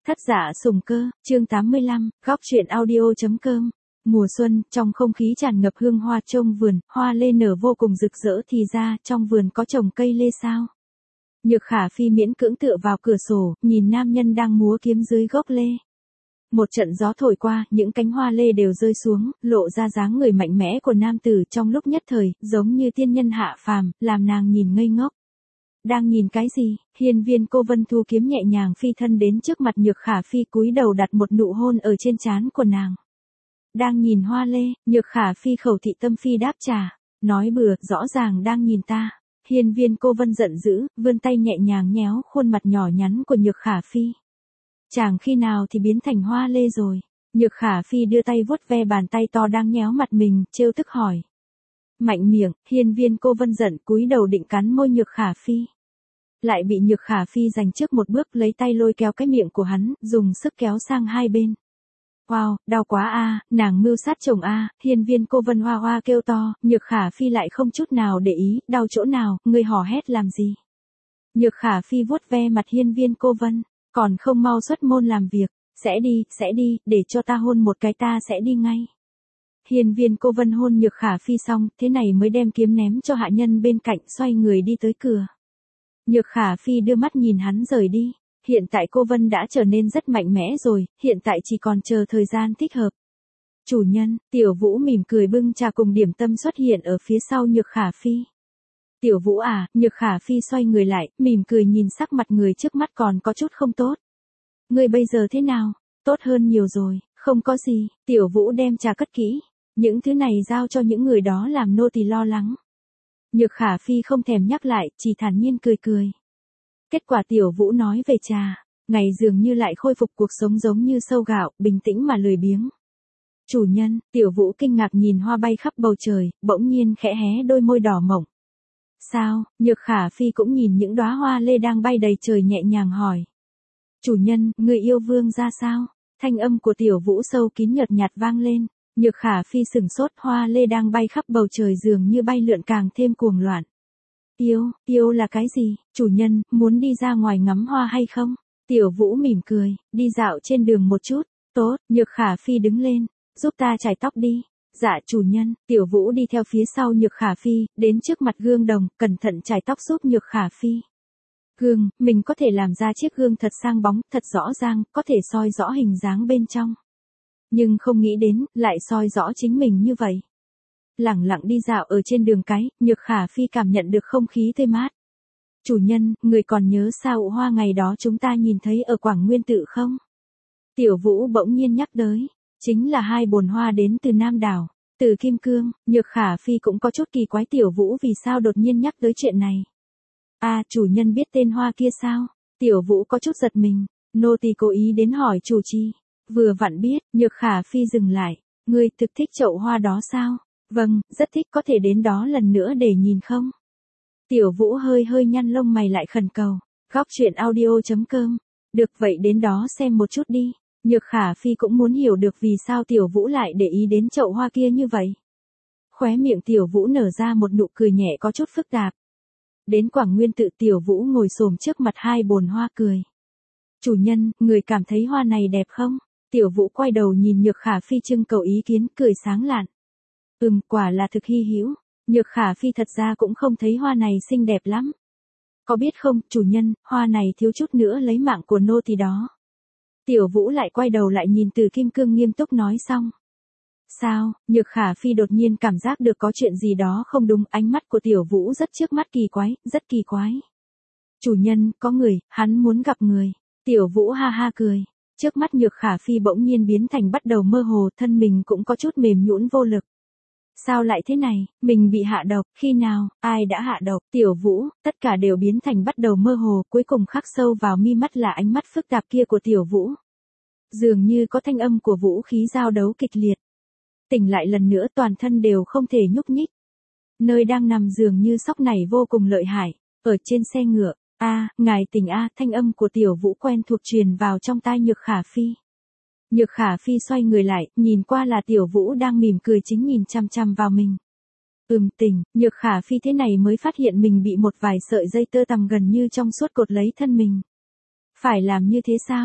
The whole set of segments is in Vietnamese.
Thất giả sủng cơ, chương 85, góc truyện audio.com. Mùa xuân, trong không khí tràn ngập hương hoa trong vườn, hoa lê nở vô cùng rực rỡ thì ra, trong vườn có trồng cây lê sao. Nhược Khả Phi miễn cưỡng tựa vào cửa sổ, nhìn nam nhân đang múa kiếm dưới gốc lê. Một trận gió thổi qua, những cánh hoa lê đều rơi xuống, lộ ra dáng người mạnh mẽ của nam tử trong lúc nhất thời, giống như tiên nhân hạ phàm, làm nàng nhìn ngây ngốc. Đang nhìn cái gì? Hiên Viên Cô Vân thu kiếm nhẹ nhàng phi thân đến trước mặt Nhược Khả Phi, cúi đầu đặt một nụ hôn ở trên trán của nàng. Đang nhìn hoa lê, Nhược Khả Phi khẩu thị tâm phi đáp trả, nói bừa, rõ ràng đang nhìn ta. Hiên Viên Cô Vân giận dữ, vươn tay nhẹ nhàng nhéo khuôn mặt nhỏ nhắn của Nhược Khả Phi. Chàng khi nào thì biến thành hoa lê rồi? Nhược Khả Phi đưa tay vuốt ve bàn tay to đang nhéo mặt mình, trêu tức hỏi. Mạnh miệng, Hiên Viên Cô Vân giận cúi đầu định cắn môi Nhược Khả Phi. Lại bị Nhược Khả Phi giành trước một bước, lấy tay lôi kéo cái miệng của hắn, dùng sức kéo sang hai bên. Wow, đau quá a, nàng mưu sát chồng a. Hiên Viên Cô Vân hoa hoa kêu to, Nhược Khả Phi lại không chút nào để ý, đau chỗ nào, ngươi hò hét làm gì? Nhược Khả Phi vuốt ve mặt Hiên Viên Cô Vân, còn không mau xuất môn làm việc, sẽ đi, để cho ta hôn một cái ta sẽ đi ngay. Hiên Viên Cô Vân hôn Nhược Khả Phi xong, thế này mới đem kiếm ném cho hạ nhân bên cạnh, xoay người đi tới cửa. Nhược Khả Phi đưa mắt nhìn hắn rời đi. Hiện tại cô Vân đã trở nên rất mạnh mẽ rồi, hiện tại chỉ còn chờ thời gian thích hợp. Chủ nhân, Tiểu Vũ mỉm cười bưng trà cùng điểm tâm xuất hiện ở phía sau Nhược Khả Phi. Tiểu Vũ à, Nhược Khả Phi xoay người lại, mỉm cười nhìn sắc mặt người trước mắt còn có chút không tốt. Ngươi bây giờ thế nào? Tốt hơn nhiều rồi, không có gì. Tiểu Vũ đem trà cất kỹ. Những thứ này giao cho những người đó làm nô tỳ lo lắng. Nhược Khả Phi không thèm nhắc lại, chỉ thản nhiên cười cười. Kết quả Tiểu Vũ nói về trà, ngày dường như lại khôi phục cuộc sống giống như sâu gạo, bình tĩnh mà lười biếng. Chủ nhân, Tiểu Vũ kinh ngạc nhìn hoa bay khắp bầu trời, bỗng nhiên khẽ hé đôi môi đỏ mọng. Sao? Nhược Khả Phi cũng nhìn những đóa hoa lê đang bay đầy trời nhẹ nhàng hỏi. Chủ nhân, người yêu vương ra sao? Thanh âm của Tiểu Vũ sâu kín nhợt nhạt vang lên. Nhược Khả Phi sửng sốt, hoa lê đang bay khắp bầu trời dường như bay lượn càng thêm cuồng loạn. Yêu là cái gì? Chủ nhân, muốn đi ra ngoài ngắm hoa hay không? Tiểu Vũ mỉm cười, đi dạo trên đường một chút. Tốt, Nhược Khả Phi đứng lên, giúp ta chải tóc đi. Dạ chủ nhân. Tiểu Vũ đi theo phía sau Nhược Khả Phi, đến trước mặt gương đồng, cẩn thận chải tóc giúp Nhược Khả Phi. Gương, mình có thể làm ra chiếc gương thật sang bóng, thật rõ ràng, có thể soi rõ hình dáng bên trong. Nhưng không nghĩ đến, lại soi rõ chính mình như vậy. Lẳng lặng đi dạo ở trên đường cái, Nhược Khả Phi cảm nhận được không khí tươi mát. Chủ nhân, người còn nhớ sao hoa ngày đó chúng ta nhìn thấy ở Quảng Nguyên Tự không? Tiểu Vũ bỗng nhiên nhắc tới, chính là hai bồn hoa đến từ Nam Đảo, từ Kim Cương. Nhược Khả Phi cũng có chút kỳ quái Tiểu Vũ vì sao đột nhiên nhắc tới chuyện này. Chủ nhân biết tên hoa kia sao? Tiểu Vũ có chút giật mình, nô tỳ cố ý đến hỏi chủ trì. Vừa vặn biết, Nhược Khả Phi dừng lại, ngươi thực thích chậu hoa đó sao? Vâng, rất thích, có thể đến đó lần nữa để nhìn không? Tiểu Vũ hơi nhăn lông mày lại khẩn cầu. Góc truyện audio.com. Được vậy đến đó xem một chút đi. Nhược Khả Phi cũng muốn hiểu được vì sao Tiểu Vũ lại để ý đến chậu hoa kia như vậy. Khóe miệng Tiểu Vũ nở ra một nụ cười nhẹ có chút phức tạp. Đến Quảng Nguyên Tự, Tiểu Vũ ngồi xổm trước mặt hai bồn hoa cười. Chủ nhân, người cảm thấy hoa này đẹp không? Tiểu Vũ quay đầu nhìn Nhược Khả Phi trưng cầu ý kiến, cười sáng lạn. Quả là thực hy hữu. Nhược Khả Phi thật ra cũng không thấy hoa này xinh đẹp lắm. Có biết không, chủ nhân, hoa này thiếu chút nữa lấy mạng của nô tỳ đó. Tiểu Vũ lại quay đầu lại nhìn Từ Kim Cương nghiêm túc nói xong. Sao? Nhược Khả Phi đột nhiên cảm giác được có chuyện gì đó không đúng, ánh mắt của Tiểu Vũ rất trước mắt kỳ quái, rất kỳ quái. Chủ nhân, có người, hắn muốn gặp người. Tiểu Vũ ha ha cười. Trước mắt Nhược Khả Phi bỗng nhiên biến thành bắt đầu mơ hồ, thân mình cũng có chút mềm nhũn vô lực. Sao lại thế này, mình bị hạ độc, khi nào, ai đã hạ độc? Tiểu Vũ, tất cả đều biến thành bắt đầu mơ hồ, cuối cùng khắc sâu vào mi mắt là ánh mắt phức tạp kia của Tiểu Vũ. Dường như có thanh âm của vũ khí giao đấu kịch liệt. Tỉnh lại lần nữa toàn thân đều không thể nhúc nhích. Nơi đang nằm dường như sóc này vô cùng lợi hại, ở trên xe ngựa. Ngài tỉnh thanh âm của Tiểu Vũ quen thuộc truyền vào trong tai Nhược Khả Phi. Nhược Khả Phi xoay người lại, nhìn qua là Tiểu Vũ đang mỉm cười chính nhìn chăm chăm vào mình. Tỉnh, Nhược Khả Phi thế này mới phát hiện mình bị một vài sợi dây tơ tằm gần như trong suốt cột lấy thân mình. Phải làm như thế sao?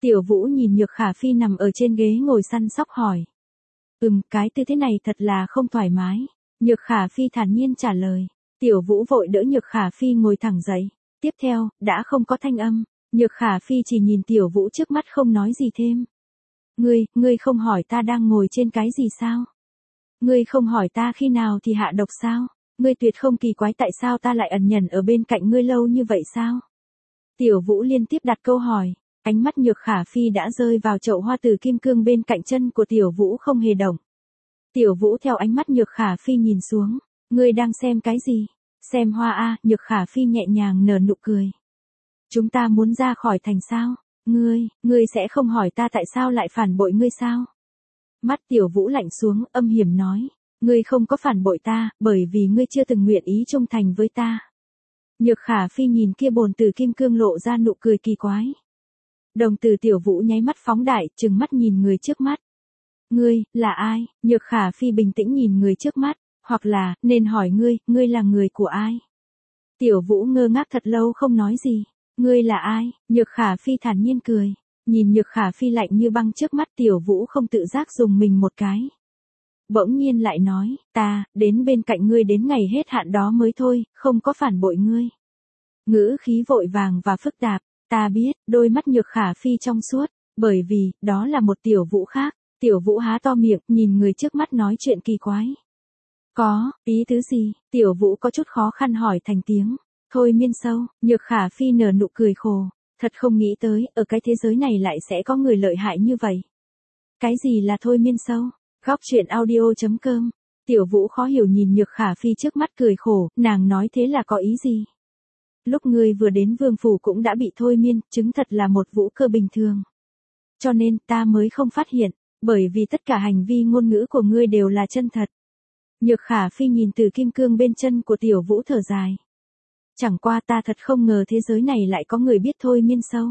Tiểu Vũ nhìn Nhược Khả Phi nằm ở trên ghế ngồi săn sóc hỏi. Cái tư thế này thật là không thoải mái. Nhược Khả Phi thản nhiên trả lời. Tiểu Vũ vội đỡ Nhược Khả Phi ngồi thẳng dậy. Tiếp theo, đã không có thanh âm. Nhược Khả Phi chỉ nhìn Tiểu Vũ trước mắt không nói gì thêm. Ngươi không hỏi ta đang ngồi trên cái gì sao? Ngươi không hỏi ta khi nào thì hạ độc sao? Ngươi tuyệt không kỳ quái tại sao ta lại ẩn nhẫn ở bên cạnh ngươi lâu như vậy sao? Tiểu Vũ liên tiếp đặt câu hỏi. Ánh mắt Nhược Khả Phi đã rơi vào chậu hoa tử kim cương bên cạnh chân của Tiểu Vũ không hề động. Tiểu Vũ theo ánh mắt Nhược Khả Phi nhìn xuống. Ngươi đang xem cái gì? Xem hoa a. Nhược Khả Phi nhẹ nhàng nở nụ cười. Chúng ta muốn ra khỏi thành sao? Ngươi sẽ không hỏi ta tại sao lại phản bội ngươi sao? Mắt Tiểu Vũ lạnh xuống, âm hiểm nói. Ngươi không có phản bội ta, bởi vì ngươi chưa từng nguyện ý trung thành với ta. Nhược Khả Phi nhìn kia bồn tử kim cương lộ ra nụ cười kỳ quái. Đồng tử Tiểu Vũ nháy mắt phóng đại, trừng mắt nhìn người trước mắt. Ngươi, là ai? Nhược Khả Phi bình tĩnh nhìn người trước mắt, hoặc là, nên hỏi ngươi là người của ai? Tiểu Vũ ngơ ngác thật lâu không nói gì. Ngươi là ai? Nhược Khả Phi thản nhiên cười. Nhìn Nhược Khả Phi lạnh như băng trước mắt Tiểu Vũ không tự giác dùng mình một cái. Bỗng nhiên lại nói, ta, đến bên cạnh ngươi đến ngày hết hạn đó mới thôi, không có phản bội ngươi. Ngữ khí vội vàng và phức tạp, ta biết, đôi mắt Nhược Khả Phi trong suốt, bởi vì, đó là một Tiểu Vũ khác. Tiểu Vũ há to miệng, nhìn người trước mắt nói chuyện kỳ quái. Có, ý tứ gì? Tiểu Vũ có chút khó khăn hỏi thành tiếng. Thôi miên sâu, Nhược Khả Phi nở nụ cười khổ. Thật không nghĩ tới, ở cái thế giới này lại sẽ có người lợi hại như vậy. Cái gì là thôi miên sâu? Góc truyện audio.com. Tiểu Vũ khó hiểu nhìn Nhược Khả Phi trước mắt cười khổ, nàng nói thế là có ý gì? Lúc ngươi vừa đến vương phủ cũng đã bị thôi miên, chứng thật là một vũ cơ bình thường. Cho nên ta mới không phát hiện, bởi vì tất cả hành vi ngôn ngữ của ngươi đều là chân thật. Nhược Khả Phi nhìn từ kim cương bên chân của Tiểu Vũ thở dài. Chẳng qua ta thật không ngờ thế giới này lại có người biết thôi miên sâu.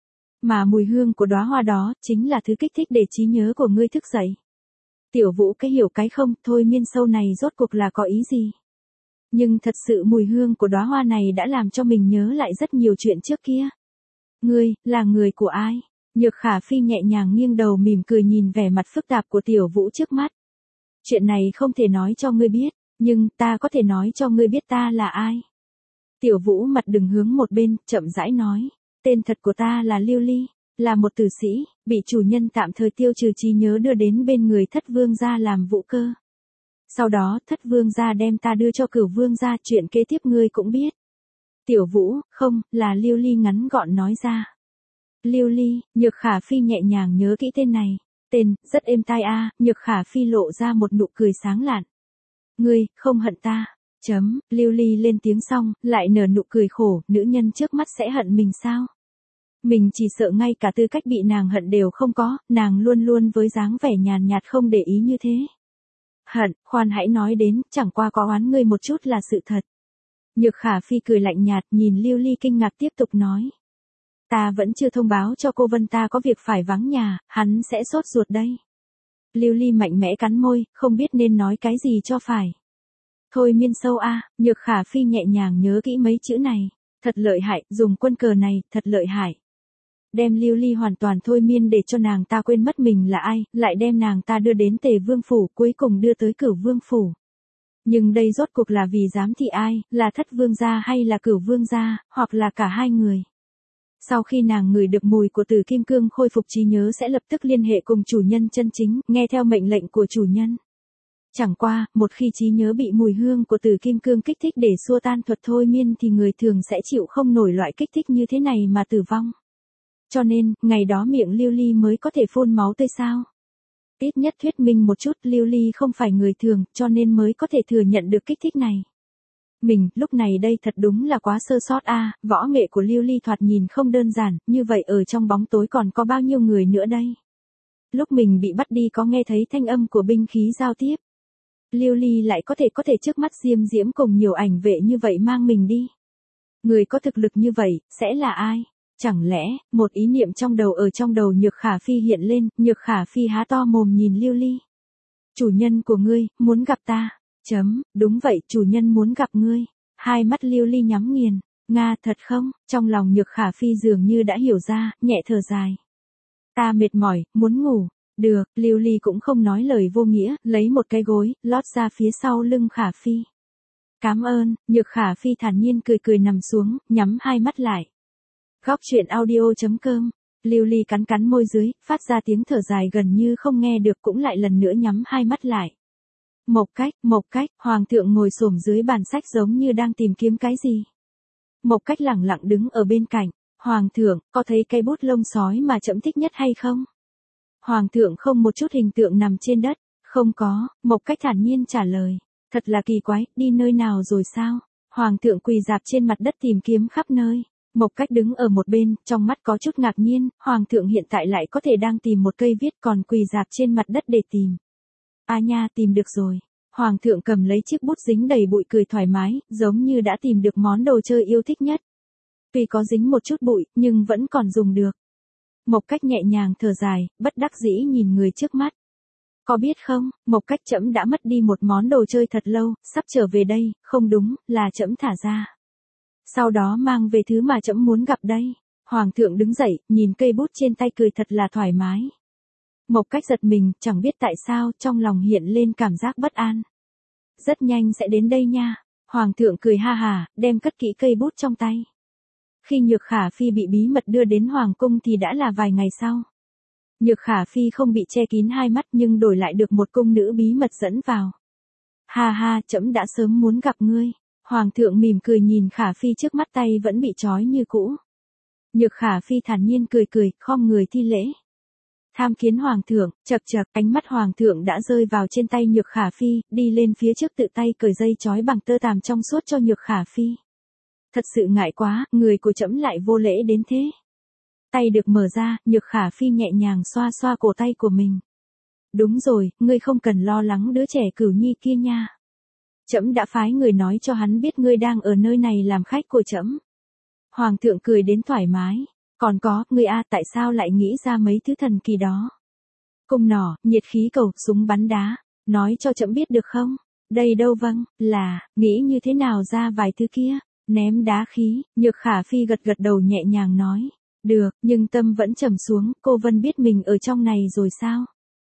Mà mùi hương của đóa hoa đó, chính là thứ kích thích để trí nhớ của ngươi thức dậy. Tiểu Vũ cái hiểu cái không, thôi miên sâu này rốt cuộc là có ý gì? Nhưng thật sự mùi hương của đóa hoa này đã làm cho mình nhớ lại rất nhiều chuyện trước kia. Ngươi, là người của ai? Nhược Khả Phi nhẹ nhàng nghiêng đầu mỉm cười nhìn vẻ mặt phức tạp của Tiểu Vũ trước mắt. Chuyện này không thể nói cho ngươi biết, nhưng ta có thể nói cho ngươi biết ta là ai. Tiểu Vũ mặt đừng hướng một bên, chậm rãi nói. Tên thật của ta là Lưu Ly, là một tử sĩ, bị chủ nhân tạm thời tiêu trừ trí nhớ đưa đến bên người Thất Vương gia làm vũ cơ. Sau đó Thất Vương gia đem ta đưa cho Cửu Vương gia, chuyện kế tiếp ngươi cũng biết. Tiểu Vũ, không, là Lưu Ly ngắn gọn nói ra. Lưu Ly, Nhược Khả Phi nhẹ nhàng nhớ kỹ tên này. Tên, rất êm tai a. Nhược Khả Phi lộ ra một nụ cười sáng lạn. Ngươi, không hận ta. Lưu Ly lên tiếng xong, lại nở nụ cười khổ, nữ nhân trước mắt sẽ hận mình sao? Mình chỉ sợ ngay cả tư cách bị nàng hận đều không có, nàng luôn luôn với dáng vẻ nhàn nhạt không để ý như thế. Hận, khoan hãy nói đến, chẳng qua có oán ngươi một chút là sự thật. Nhược Khả Phi cười lạnh nhạt nhìn Lưu Ly kinh ngạc tiếp tục nói. Ta vẫn chưa thông báo cho cô Vân ta có việc phải vắng nhà, hắn sẽ sốt ruột đây. Lưu Ly mạnh mẽ cắn môi, không biết nên nói cái gì cho phải. Thôi miên sâu a. Nhược Khả Phi nhẹ nhàng nhớ kỹ mấy chữ này. Thật lợi hại, dùng quân cờ này, thật lợi hại. Đem Lưu Ly hoàn toàn thôi miên để cho nàng ta quên mất mình là ai, lại đem nàng ta đưa đến Tề Vương phủ, cuối cùng đưa tới Cửu Vương phủ. Nhưng đây rốt cuộc là vì giám thị ai, là Thất Vương gia hay là Cửu Vương gia, hoặc là cả hai người. Sau khi nàng ngửi được mùi của Tử Kim Cương khôi phục trí nhớ sẽ lập tức liên hệ cùng chủ nhân chân chính, nghe theo mệnh lệnh của chủ nhân. Chẳng qua, một khi trí nhớ bị mùi hương của Tử Kim Cương kích thích để xua tan thuật thôi miên thì người thường sẽ chịu không nổi loại kích thích như thế này mà tử vong. Cho nên, ngày đó miệng Lưu Ly mới có thể phun máu tươi sao. Ít nhất thuyết minh một chút, Lưu Ly không phải người thường, cho nên mới có thể thừa nhận được kích thích này. Mình, lúc này đây thật đúng là quá sơ sót a. Võ nghệ của Lưu Ly thoạt nhìn không đơn giản, như vậy ở trong bóng tối còn có bao nhiêu người nữa đây. Lúc mình bị bắt đi có nghe thấy thanh âm của binh khí giao tiếp. Lưu Ly lại có thể trước mắt diêm diễm cùng nhiều ảnh vệ như vậy mang mình đi. Người có thực lực như vậy, sẽ là ai? Chẳng lẽ, một ý niệm trong đầu Nhược Khả Phi hiện lên, Nhược Khả Phi há to mồm nhìn Lưu Ly. Chủ nhân của ngươi, muốn gặp ta. Đúng vậy, chủ nhân muốn gặp ngươi. Hai mắt Lưu Ly nhắm nghiền. Nga, thật không? Trong lòng Nhược Khả Phi dường như đã hiểu ra, nhẹ thở dài. Ta mệt mỏi, muốn ngủ. Được, Lưu Ly cũng không nói lời vô nghĩa, lấy một cái gối, lót ra phía sau lưng Khả Phi. Cảm ơn, Nhược Khả Phi thản nhiên cười cười nằm xuống, nhắm hai mắt lại. Góc truyện audio.com. Lưu Ly cắn cắn môi dưới, phát ra tiếng thở dài gần như không nghe được cũng lại lần nữa nhắm hai mắt lại. Mộc Cách, Hoàng thượng ngồi xổm dưới bàn sách giống như đang tìm kiếm cái gì. Mộc Cách lẳng lặng đứng ở bên cạnh. Hoàng thượng, có thấy cây bút lông sói mà trẫm thích nhất hay không? Hoàng thượng không một chút hình tượng nằm trên đất. Không có, Mộc Cách thản nhiên trả lời. Thật là kỳ quái, đi nơi nào rồi sao? Hoàng thượng quỳ rạp trên mặt đất tìm kiếm khắp nơi. Mộc Cách đứng ở một bên, trong mắt có chút ngạc nhiên, Hoàng thượng hiện tại lại có thể đang tìm một cây viết còn quỳ rạp trên mặt đất để tìm. A nha, tìm được rồi. Hoàng thượng cầm lấy chiếc bút dính đầy bụi cười thoải mái, giống như đã tìm được món đồ chơi yêu thích nhất. Tuy có dính một chút bụi, nhưng vẫn còn dùng được. Mộc Cách nhẹ nhàng thở dài, bất đắc dĩ nhìn người trước mắt. Có biết không, Mộc Cách trẫm đã mất đi một món đồ chơi thật lâu, sắp trở về đây, không đúng, là trẫm thả ra. Sau đó mang về thứ mà trẫm muốn gặp đây. Hoàng thượng đứng dậy, nhìn cây bút trên tay cười thật là thoải mái. Mộc Cách giật mình, chẳng biết tại sao, trong lòng hiện lên cảm giác bất an. Rất nhanh sẽ đến đây nha. Hoàng thượng cười ha hà, đem cất kỹ cây bút trong tay. Khi Nhược Khả Phi bị bí mật đưa đến Hoàng cung thì đã là vài ngày sau. Nhược Khả Phi không bị che kín hai mắt nhưng đổi lại được một cung nữ bí mật dẫn vào. Ha ha, trẫm đã sớm muốn gặp ngươi. Hoàng thượng mỉm cười nhìn Khả Phi trước mắt tay vẫn bị trói như cũ. Nhược Khả Phi thản nhiên cười cười, khom người thi lễ. Tham kiến Hoàng thượng, chậc chậc, ánh mắt Hoàng thượng đã rơi vào trên tay Nhược Khả Phi, đi lên phía trước tự tay cởi dây trói bằng tơ tằm trong suốt cho Nhược Khả Phi. Thật sự ngại quá, người của trẫm lại vô lễ đến thế. Tay được mở ra, Nhược Khả Phi nhẹ nhàng xoa xoa cổ tay của mình. Đúng rồi, ngươi không cần lo lắng đứa trẻ Cửu Nhi kia nha. Trẫm đã phái người nói cho hắn biết ngươi đang ở nơi này làm khách của trẫm. Hoàng thượng cười đến thoải mái. Còn có, ngươi a, tại sao lại nghĩ ra mấy thứ thần kỳ đó? Cung nỏ, nhiệt khí cầu, súng bắn đá. Nói cho trẫm biết được không? Đây đâu vâng, là, nghĩ như thế nào ra vài thứ kia? Ném đá khí, Nhược Khả Phi gật gật đầu nhẹ nhàng nói. Được, nhưng tâm vẫn trầm xuống, cô Vân biết mình ở trong này rồi sao?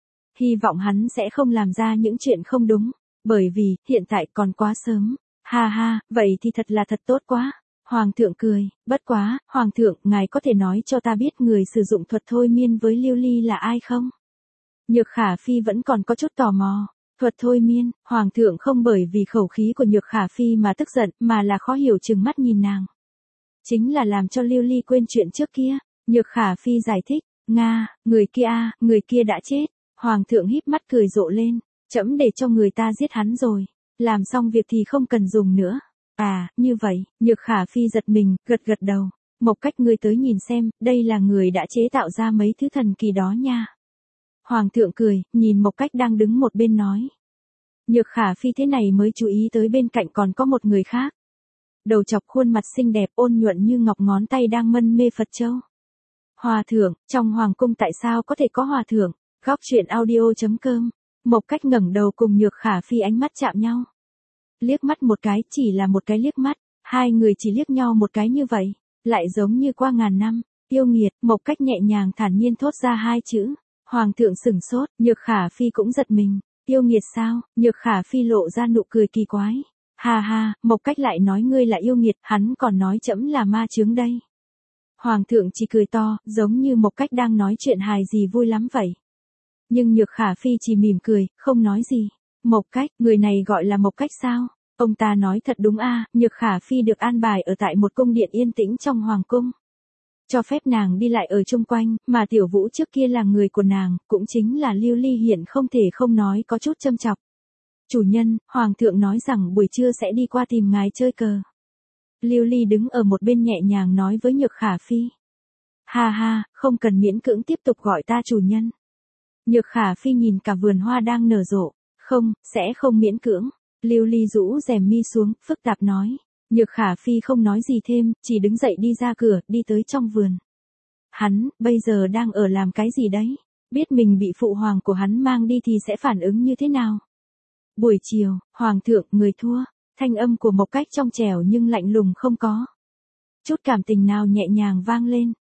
Hy vọng hắn sẽ không làm ra những chuyện không đúng, bởi vì, hiện tại còn quá sớm. Ha ha, vậy thì thật là thật tốt quá. Hoàng thượng cười, bất quá, Hoàng thượng, ngài có thể nói cho ta biết người sử dụng thuật thôi miên với Lưu Ly là ai không? Nhược Khả Phi vẫn còn có chút tò mò. Thuật thôi miên, Hoàng thượng không bởi vì khẩu khí của Nhược Khả Phi mà tức giận, mà là khó hiểu trừng mắt nhìn nàng. Chính là làm cho Lưu Ly quên chuyện trước kia. Nhược Khả Phi giải thích, Nga, người kia đã chết. Hoàng thượng híp mắt cười rộ lên, trẫm để cho người ta giết hắn rồi. Làm xong việc thì không cần dùng nữa. À, như vậy, Nhược Khả Phi giật mình, gật gật đầu. Mộc Cách ngươi tới nhìn xem, đây là người đã chế tạo ra mấy thứ thần kỳ đó nha. Hoàng thượng cười, nhìn Mộc Cách đang đứng một bên nói. Nhược Khả Phi thế này mới chú ý tới bên cạnh còn có một người khác. Đầu chọc khuôn mặt xinh đẹp ôn nhuận như ngọc ngón tay đang mân mê Phật châu. Hòa thượng, trong hoàng cung tại sao có thể có hòa thượng? Góc truyện audio.com. Mộc Cách ngẩng đầu cùng Nhược Khả Phi ánh mắt chạm nhau. Liếc mắt một cái, chỉ là một cái liếc mắt, hai người chỉ liếc nhau một cái như vậy, lại giống như qua ngàn năm. Yêu nghiệt, Mộc Cách nhẹ nhàng thản nhiên thốt ra hai chữ. Hoàng thượng sửng sốt, Nhược Khả Phi cũng giật mình. Yêu nghiệt sao? Nhược Khả Phi lộ ra nụ cười kỳ quái. Ha ha, Mộc Cách lại nói ngươi là yêu nghiệt, hắn còn nói trẫm là ma chướng đây. Hoàng thượng chỉ cười to, giống như Mộc Cách đang nói chuyện hài gì vui lắm vậy. Nhưng Nhược Khả Phi chỉ mỉm cười, không nói gì. Mộc Cách, người này gọi là Mộc Cách sao? Ông ta nói thật đúng a, Nhược Khả Phi được an bài ở tại một cung điện yên tĩnh trong hoàng cung. Cho phép nàng đi lại ở chung quanh, mà Tiểu Vũ trước kia là người của nàng, cũng chính là Lưu Ly hiện không thể không nói có chút châm chọc. Chủ nhân, Hoàng thượng nói rằng buổi trưa sẽ đi qua tìm ngài chơi cờ. Lưu Ly đứng ở một bên nhẹ nhàng nói với Nhược Khả Phi. Ha ha, không cần miễn cưỡng tiếp tục gọi ta chủ nhân. Nhược Khả Phi nhìn cả vườn hoa đang nở rộ. Không, sẽ không miễn cưỡng. Lưu Ly rũ rèm mi xuống, phức tạp nói. Nhược Khả Phi không nói gì thêm, chỉ đứng dậy đi ra cửa, đi tới trong vườn. Hắn, bây giờ đang ở làm cái gì đấy? Biết mình bị phụ hoàng của hắn mang đi thì sẽ phản ứng như thế nào? Buổi chiều, Hoàng thượng, người thua. Thanh âm của Mộc Cách trong trẻo nhưng lạnh lùng không có chút cảm tình nào nhẹ nhàng vang lên.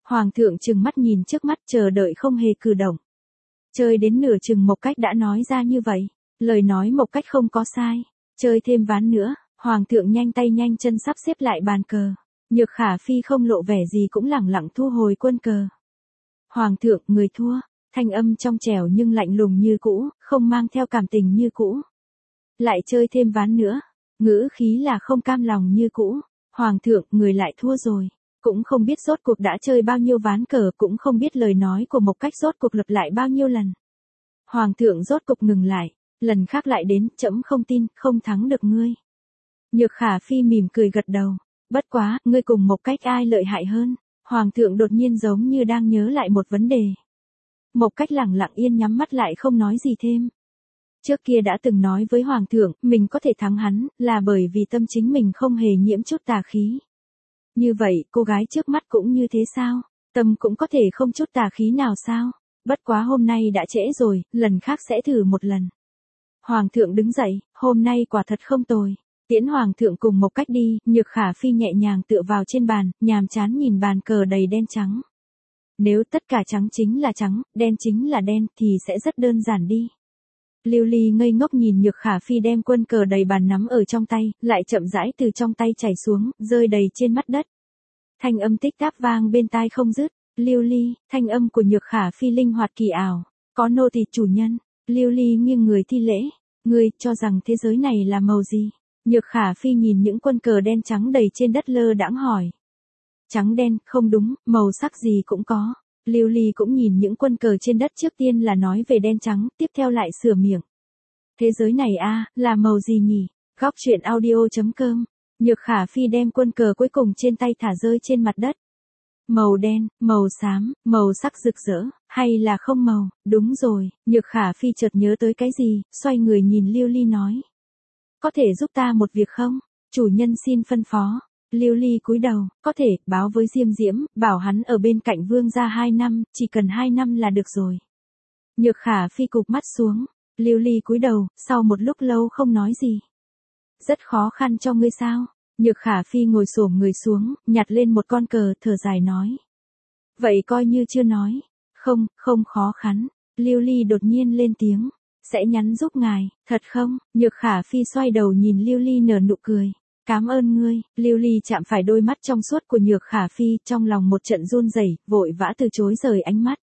Hoàng thượng trừng mắt nhìn trước mắt chờ đợi không hề cử động. Chơi đến nửa chừng Mộc Cách đã nói ra như vậy. Lời nói Mộc Cách không có sai. Chơi thêm ván nữa, Hoàng thượng nhanh tay nhanh chân sắp xếp lại bàn cờ. Nhược Khả Phi không lộ vẻ gì cũng lẳng lặng thu hồi quân cờ. Hoàng thượng, người thua. Thanh âm trong trẻo nhưng lạnh lùng như cũ, không mang theo cảm tình như cũ. Lại chơi thêm ván nữa. Ngữ khí là không cam lòng như cũ. Hoàng thượng, người lại thua rồi. Cũng không biết rốt cuộc đã chơi bao nhiêu ván cờ, cũng không biết lời nói của Mộc Cách rốt cuộc lặp lại bao nhiêu lần. Hoàng thượng rốt cuộc ngừng lại, lần khác lại đến, trẫm không tin, không thắng được ngươi. Nhược Khả Phi mỉm cười gật đầu. Bất quá, ngươi cùng Mộc Cách ai lợi hại hơn? Hoàng thượng đột nhiên giống như đang nhớ lại một vấn đề. Mộc Cách lẳng lặng yên nhắm mắt lại không nói gì thêm. Trước kia đã từng nói với Hoàng thượng, mình có thể thắng hắn, là bởi vì tâm chính mình không hề nhiễm chút tà khí. Như vậy, cô gái trước mắt cũng như thế sao? Tâm cũng có thể không chút tà khí nào sao? Bất quá hôm nay đã trễ rồi, lần khác sẽ thử một lần. Hoàng thượng đứng dậy, hôm nay quả thật không tồi. Tiễn Hoàng thượng cùng Mộc Cách đi, Nhược Khả Phi nhẹ nhàng tựa vào trên bàn, nhàm chán nhìn bàn cờ đầy đen trắng. Nếu tất cả trắng chính là trắng, đen chính là đen, thì sẽ rất đơn giản đi. Lưu Ly ngây ngốc nhìn Nhược Khả Phi đem quân cờ đầy bàn nắm ở trong tay, lại chậm rãi từ trong tay chảy xuống, rơi đầy trên mặt đất. Thanh âm tích tắc vang bên tai không dứt. Lưu Ly, thanh âm của Nhược Khả Phi linh hoạt kỳ ảo. Có nô tỳ chủ nhân. Lưu Ly nghiêng người thi lễ. Ngươi cho rằng thế giới này là màu gì? Nhược Khả Phi nhìn những quân cờ đen trắng đầy trên đất lơ đãng hỏi. Trắng đen, không đúng, màu sắc gì cũng có. Lưu Ly cũng nhìn những quân cờ trên đất, trước tiên là nói về đen trắng, tiếp theo lại sửa miệng. Thế giới này là màu gì nhỉ? Góc truyện audio.com. Nhược Khả Phi đem quân cờ cuối cùng trên tay thả rơi trên mặt đất. Màu đen, màu xám, màu sắc rực rỡ, hay là không màu? Đúng rồi, Nhược Khả Phi chợt nhớ tới cái gì, xoay người nhìn Lưu Ly nói. Có thể giúp ta một việc không? Chủ nhân xin phân phó. Lưu Ly cúi đầu, có thể, báo với Diêm Diễm, bảo hắn ở bên cạnh vương gia 2 năm, chỉ cần 2 năm là được rồi. Nhược Khả Phi cụp mắt xuống. Lưu Ly cúi đầu, sau một lúc lâu không nói gì. Rất khó khăn cho ngươi sao? Nhược Khả Phi ngồi xổm người xuống, nhặt lên một con cờ, thở dài nói. Vậy coi như chưa nói. Không khó khăn. Lưu Ly đột nhiên lên tiếng. Sẽ nhắn giúp ngài, thật không? Nhược Khả Phi xoay đầu nhìn Lưu Ly nở nụ cười. Cảm ơn ngươi. Lưu Ly chạm phải đôi mắt trong suốt của Nhược Khả Phi, trong lòng một trận run rẩy, vội vã từ chối rời ánh mắt.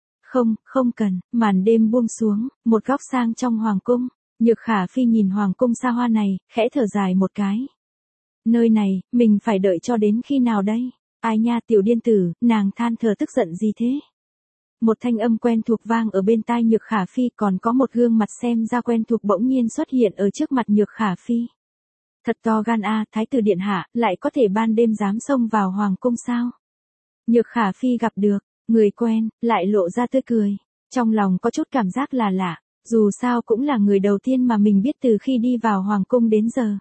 Không cần. Màn đêm buông xuống, một góc sang trong hoàng cung. Nhược Khả Phi nhìn hoàng cung xa hoa này, khẽ thở dài một cái. Nơi này, mình phải đợi cho đến khi nào đây? Ai nha tiểu điên tử, nàng than thở tức giận gì thế? Một thanh âm quen thuộc vang ở bên tai Nhược Khả Phi, còn có một gương mặt xem ra quen thuộc bỗng nhiên xuất hiện ở trước mặt Nhược Khả Phi. Thật to gan Thái tử điện hạ, lại có thể ban đêm dám xông vào hoàng cung sao? Nhược Khả Phi gặp được người quen, lại lộ ra tươi cười. Trong lòng có chút cảm giác là lạ, dù sao cũng là người đầu tiên mà mình biết từ khi đi vào hoàng cung đến giờ.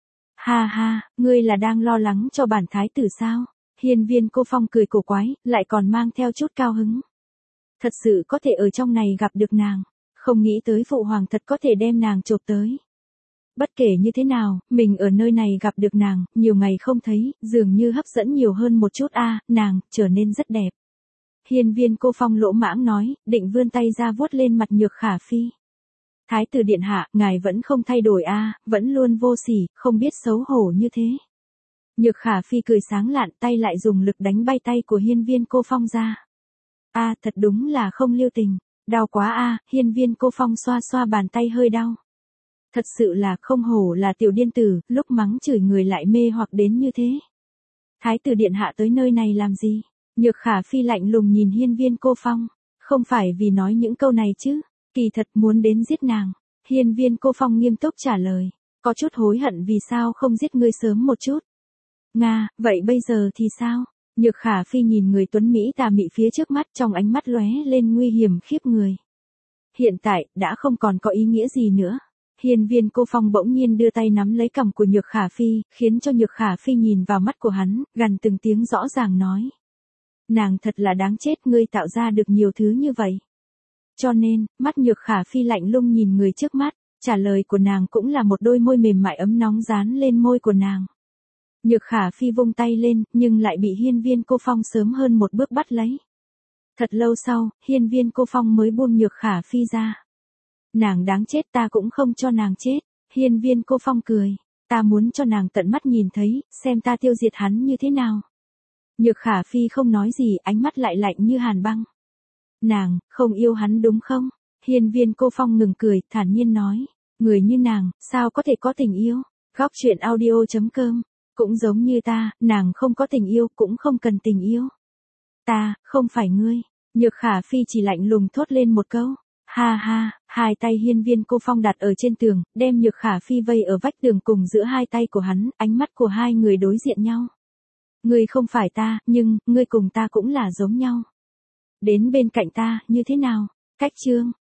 Ha, ngươi là đang lo lắng cho bản thái tử sao? Hiên Viên Cô Phong cười cổ quái, lại còn mang theo chút cao hứng. Thật sự có thể ở trong này gặp được nàng, không nghĩ tới phụ hoàng thật có thể đem nàng chộp tới. Bất kể như thế nào, mình ở nơi này gặp được nàng, nhiều ngày không thấy, dường như hấp dẫn nhiều hơn một chút nàng, trở nên rất đẹp. Hiên Viên Cô Phong lỗ mãng nói, định vươn tay ra vuốt lên mặt Nhược Khả Phi. Thái tử điện hạ, ngài vẫn không thay đổi vẫn luôn vô sỉ, không biết xấu hổ như thế. Nhược Khả Phi cười sáng lạn, tay lại dùng lực đánh bay tay của Hiên Viên Cô Phong ra. Thật đúng là không lưu tình. Đau quá Hiên Viên Cô Phong xoa xoa bàn tay hơi đau. Thật sự là không hổ là tiểu điên tử, lúc mắng chửi người lại mê hoặc đến như thế. Thái tử điện hạ tới nơi này làm gì? Nhược Khả Phi lạnh lùng nhìn Hiên Viên Cô Phong. Không phải vì nói những câu này chứ, kỳ thật muốn đến giết nàng. Hiên Viên Cô Phong nghiêm túc trả lời. Có chút hối hận vì sao không giết ngươi sớm một chút. Nga, vậy bây giờ thì sao? Nhược Khả Phi nhìn người tuấn Mỹ tà mị phía trước mắt, trong ánh mắt lóe lên nguy hiểm khiếp người. Hiện tại, đã không còn có ý nghĩa gì nữa. Hiên Viên Cô Phong bỗng nhiên đưa tay nắm lấy cằm của Nhược Khả Phi, khiến cho Nhược Khả Phi nhìn vào mắt của hắn, gằn từng tiếng rõ ràng nói. Nàng thật là đáng chết, ngươi tạo ra được nhiều thứ như vậy. Cho nên, mắt Nhược Khả Phi lạnh lùng nhìn người trước mắt, trả lời của nàng cũng là một đôi môi mềm mại ấm nóng dán lên môi của nàng. Nhược Khả Phi vung tay lên, nhưng lại bị Hiên Viên Cô Phong sớm hơn một bước bắt lấy. Thật lâu sau, Hiên Viên Cô Phong mới buông Nhược Khả Phi ra. Nàng đáng chết, ta cũng không cho nàng chết. Hiên Viên Cô Phong cười. Ta muốn cho nàng tận mắt nhìn thấy, xem ta tiêu diệt hắn như thế nào. Nhược Khả Phi không nói gì, ánh mắt lại lạnh như hàn băng. Nàng, không yêu hắn đúng không? Hiên Viên Cô Phong ngừng cười, thản nhiên nói. Người như nàng, sao có thể có tình yêu? Góc truyện audio.com. Cũng giống như ta, nàng không có tình yêu, cũng không cần tình yêu. Ta, không phải ngươi. Nhược Khả Phi chỉ lạnh lùng thốt lên một câu. Ha ha, hai tay Hiên Viên Cô Phong đặt ở trên tường, đem Nhược Khả Phi vây ở vách tường cùng giữa hai tay của hắn, ánh mắt của hai người đối diện nhau. Ngươi không phải ta, nhưng, ngươi cùng ta cũng là giống nhau. Đến bên cạnh ta, như thế nào? Cách chương.